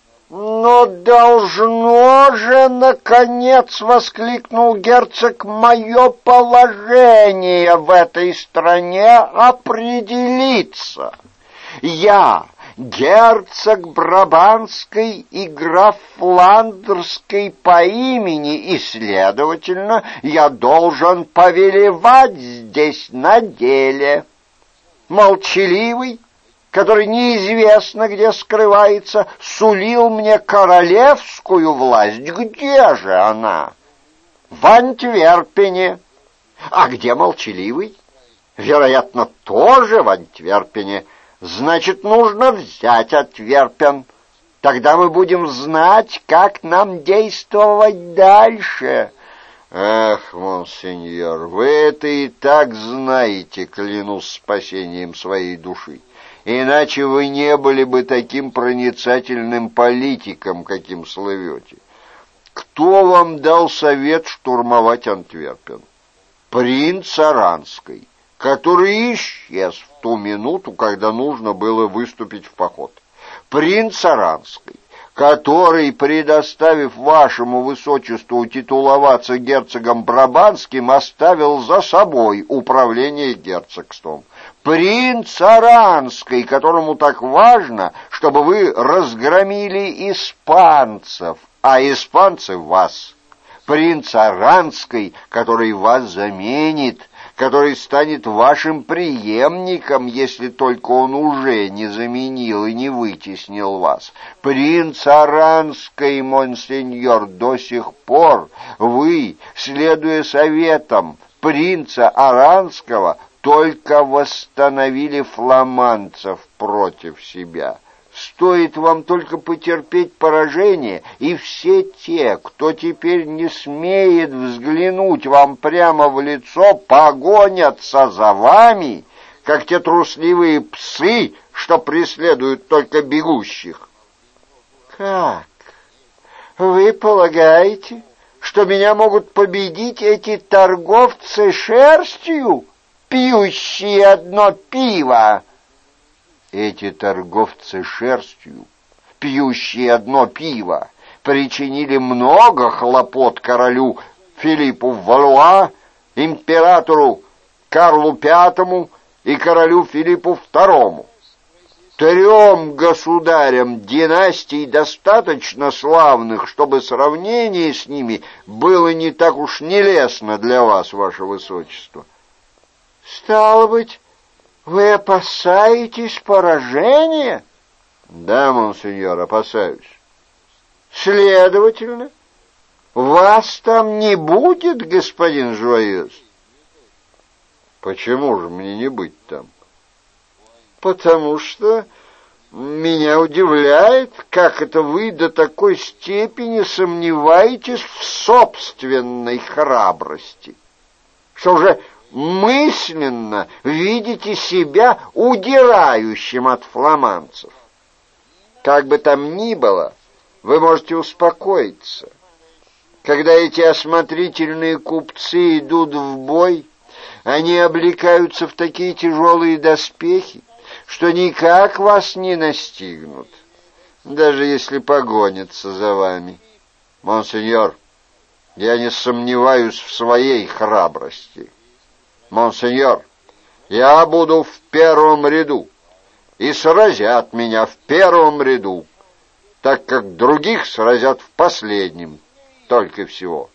«Но должно же, наконец, — воскликнул герцог, — мое положение в этой стране определиться. Я, герцог Брабанской и граф Фландерской по имени, и, следовательно, я должен повелевать здесь на деле. Молчаливый, который неизвестно где скрывается, сулил мне королевскую власть. Где же она? В Антверпене. А где молчаливый? Вероятно, тоже в Антверпене. Значит, нужно взять Антверпен. Тогда мы будем знать, как нам действовать дальше. Ах, монсеньор, вы это и так знаете, клянусь спасением своей души. Иначе вы не были бы таким проницательным политиком, каким слывете. Кто вам дал совет штурмовать Антверпен? Принц Аранский, который исчез в ту минуту, когда нужно было выступить в поход. Принц Аранский, который, предоставив вашему высочеству титуловаться герцогом Брабанским, оставил за собой управление герцогством. Принц Аранский, которому так важно, чтобы вы разгромили испанцев, а испанцы вас. Принц Аранский, который вас заменит, который станет вашим преемником, если только он уже не заменил и не вытеснил вас. Принц Аранский, монсеньор, до сих пор вы, следуя советам принца Аранского, только восстановили фламандцев против себя. Стоит вам только потерпеть поражение, и все те, кто теперь не смеет взглянуть вам прямо в лицо, погонятся за вами, как те трусливые псы, что преследуют только бегущих. Как? Вы полагаете, что меня могут победить эти торговцы шерстью, пьющие одно пиво? Эти торговцы шерстью, пьющие одно пиво, причинили много хлопот королю Филиппу Валуа, императору Карлу Пятому и королю Филиппу Второму. Трем государям династий достаточно славных, чтобы сравнение с ними было не так уж нелестно для вас, ваше высочество. Стало быть, вы опасаетесь поражения? Да, монсеньор, опасаюсь. Следовательно, вас там не будет, господин Жуайес? Почему же мне не быть там? Потому что меня удивляет, как это вы до такой степени сомневаетесь в собственной храбрости, что уже мысленно видите себя удирающим от фламандцев. Как бы там ни было, вы можете успокоиться. Когда эти осмотрительные купцы идут в бой, они облекаются в такие тяжелые доспехи, что никак вас не настигнут, даже если погонятся за вами. Монсеньор, я не сомневаюсь в своей храбрости. Монсеньор, я буду в первом ряду, и сразят меня в первом ряду, так как других сразят в последнем, только всего.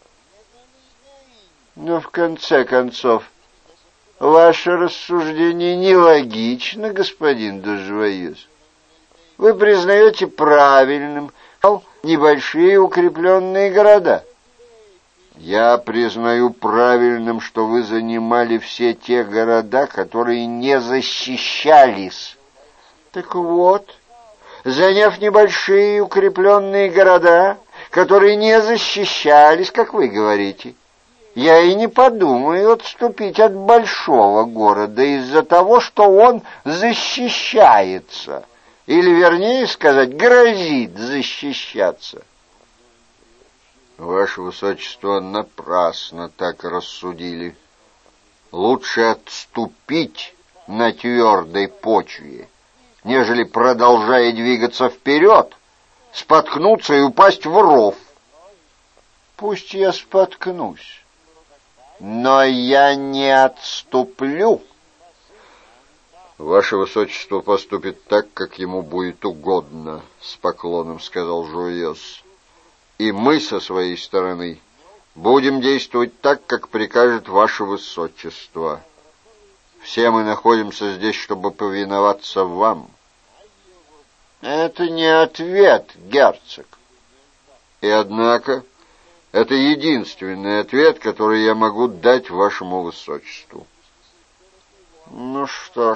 Но в конце концов, ваше рассуждение нелогично, господин де Жуайес. Вы признаете правильным небольшие укрепленные города. Я признаю правильным, что вы занимали все те города, которые не защищались. Так вот, заняв небольшие укрепленные города, которые не защищались, как вы говорите, я и не подумаю отступить от большого города из-за того, что он защищается, или, вернее сказать, грозит защищаться. Ваше Высочество напрасно так рассудили. Лучше отступить на твердой почве, нежели, продолжая двигаться вперед, споткнуться и упасть в ров. Пусть я споткнусь, но я не отступлю. Ваше Высочество поступит так, как ему будет угодно, — с поклоном сказал Жуйос. И мы со своей стороны будем действовать так, как прикажет Ваше Высочество. Все мы находимся здесь, чтобы повиноваться вам. Это не ответ, герцог. И однако это единственный ответ, который я могу дать Вашему Высочеству. Ну что ж,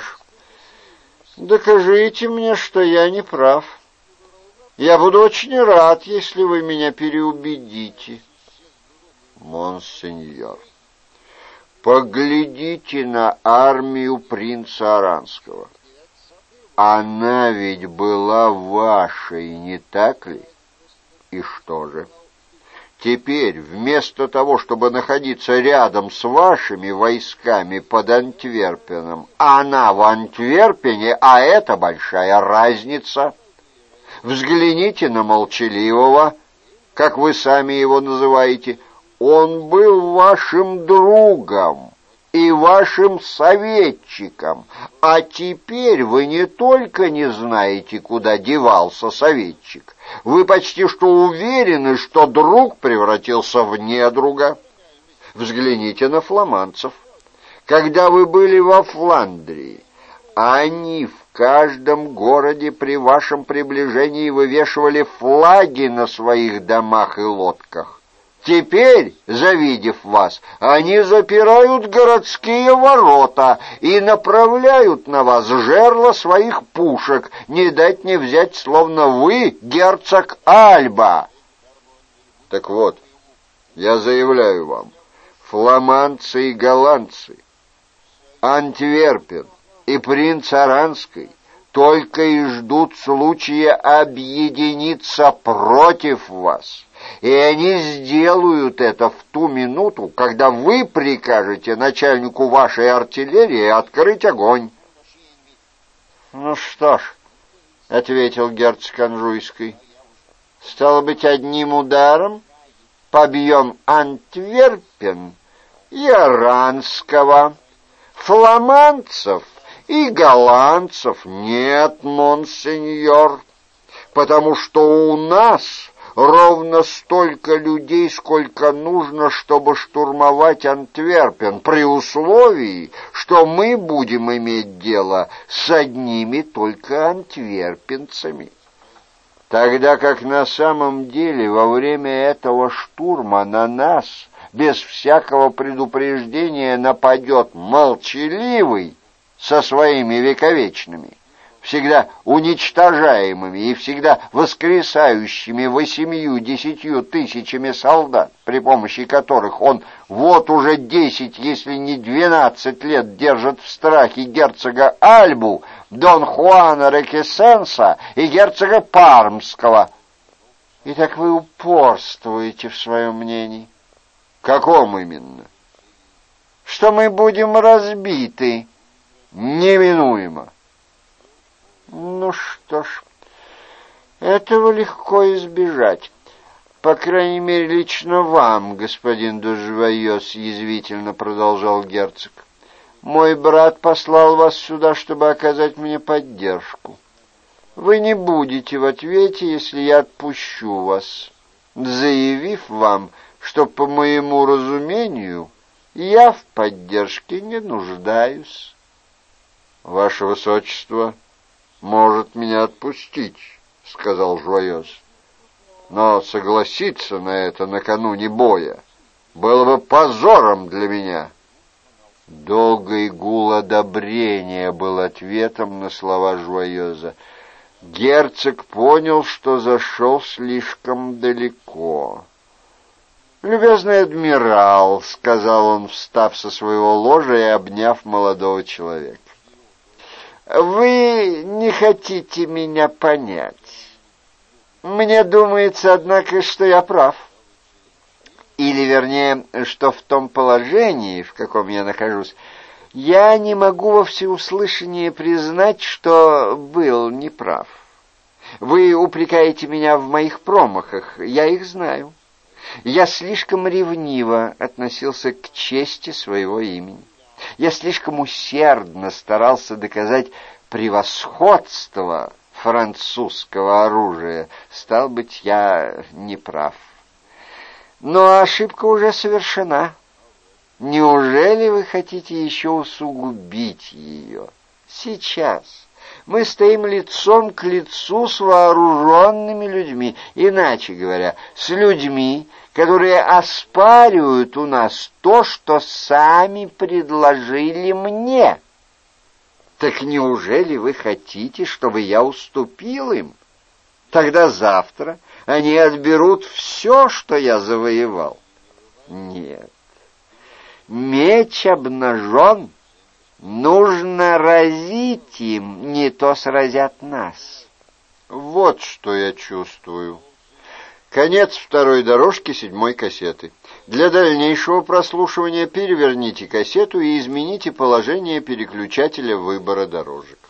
докажите мне, что я не прав. Я буду очень рад, если вы меня переубедите. Монсеньор, поглядите на армию принца Аранского. Она ведь была вашей, не так ли? И что же? Теперь, вместо того, чтобы находиться рядом с вашими войсками под Антверпеном, она в Антверпене, а это большая разница. Взгляните на молчаливого, как вы сами его называете. Он был вашим другом и вашим советчиком, а теперь вы не только не знаете, куда девался советчик, вы почти что уверены, что друг превратился в недруга. Взгляните на фламандцев. Когда вы были во Фландрии, они в каждом городе при вашем приближении вывешивали флаги на своих домах и лодках. Теперь, завидев вас, они запирают городские ворота и направляют на вас жерла своих пушек, не дать не взять, словно вы герцог Альба. Так вот, я заявляю вам, фламандцы и голландцы, Антверпен и принц Аранский только и ждут случая объединиться против вас. И они сделают это в ту минуту, когда вы прикажете начальнику вашей артиллерии открыть огонь. — Ну что ж, — ответил герцог Анжуйский, — стало быть, одним ударом побьем Антверпен и Аранского, фламандцев и голландцев нет, монсеньор, потому что у нас ровно столько людей, сколько нужно, чтобы штурмовать Антверпен, при условии, что мы будем иметь дело с одними только антверпенцами. Тогда как на самом деле во время этого штурма на нас без всякого предупреждения нападет молчаливый со своими вековечными, всегда уничтожаемыми и всегда воскресающими восемью-десятью тысячами солдат, при помощи которых он вот уже десять, если не двенадцать лет держит в страхе герцога Альбу, Дон Хуана Рекесенса и герцога Пармского. Итак, вы упорствуете в своем мнении. Каком именно? Что мы будем разбиты. Неминуемо. Ну что ж, этого легко избежать. По крайней мере, лично вам, господин де Жуайос, язвительно продолжал герцог. Мой брат послал вас сюда, чтобы оказать мне поддержку. Вы не будете в ответе, если я отпущу вас, заявив вам, что, по моему разумению, я в поддержке не нуждаюсь. Ваше Высочество может меня отпустить, — сказал Жуайос. Но согласиться на это накануне боя было бы позором для меня. Долгий гул одобрения был ответом на слова Жуайоза. Герцог понял, что зашел слишком далеко. «Любезный адмирал», — сказал он, встав со своего ложа и обняв молодого человека, — «вы не хотите меня понять. Мне думается, однако, что я прав. Или, вернее, что в том положении, в каком я нахожусь, я не могу во всеуслышание признать, что был неправ. Вы упрекаете меня в моих промахах, я их знаю. Я слишком ревниво относился к чести своего имени. Я слишком усердно старался доказать превосходство французского оружия. Стал быть, я не прав. Но ошибка уже совершена. Неужели вы хотите еще усугубить ее? Сейчас мы стоим лицом к лицу с вооруженными людьми, иначе говоря, с людьми, которые оспаривают у нас то, что сами предложили мне. Так неужели вы хотите, чтобы я уступил им? Тогда завтра они отберут все, что я завоевал. Нет. Меч обнажен, нужно разить им, не то сразят нас. Вот что я чувствую. Конец второй дорожки седьмой кассеты. Для дальнейшего прослушивания переверните кассету и измените положение переключателя выбора дорожек.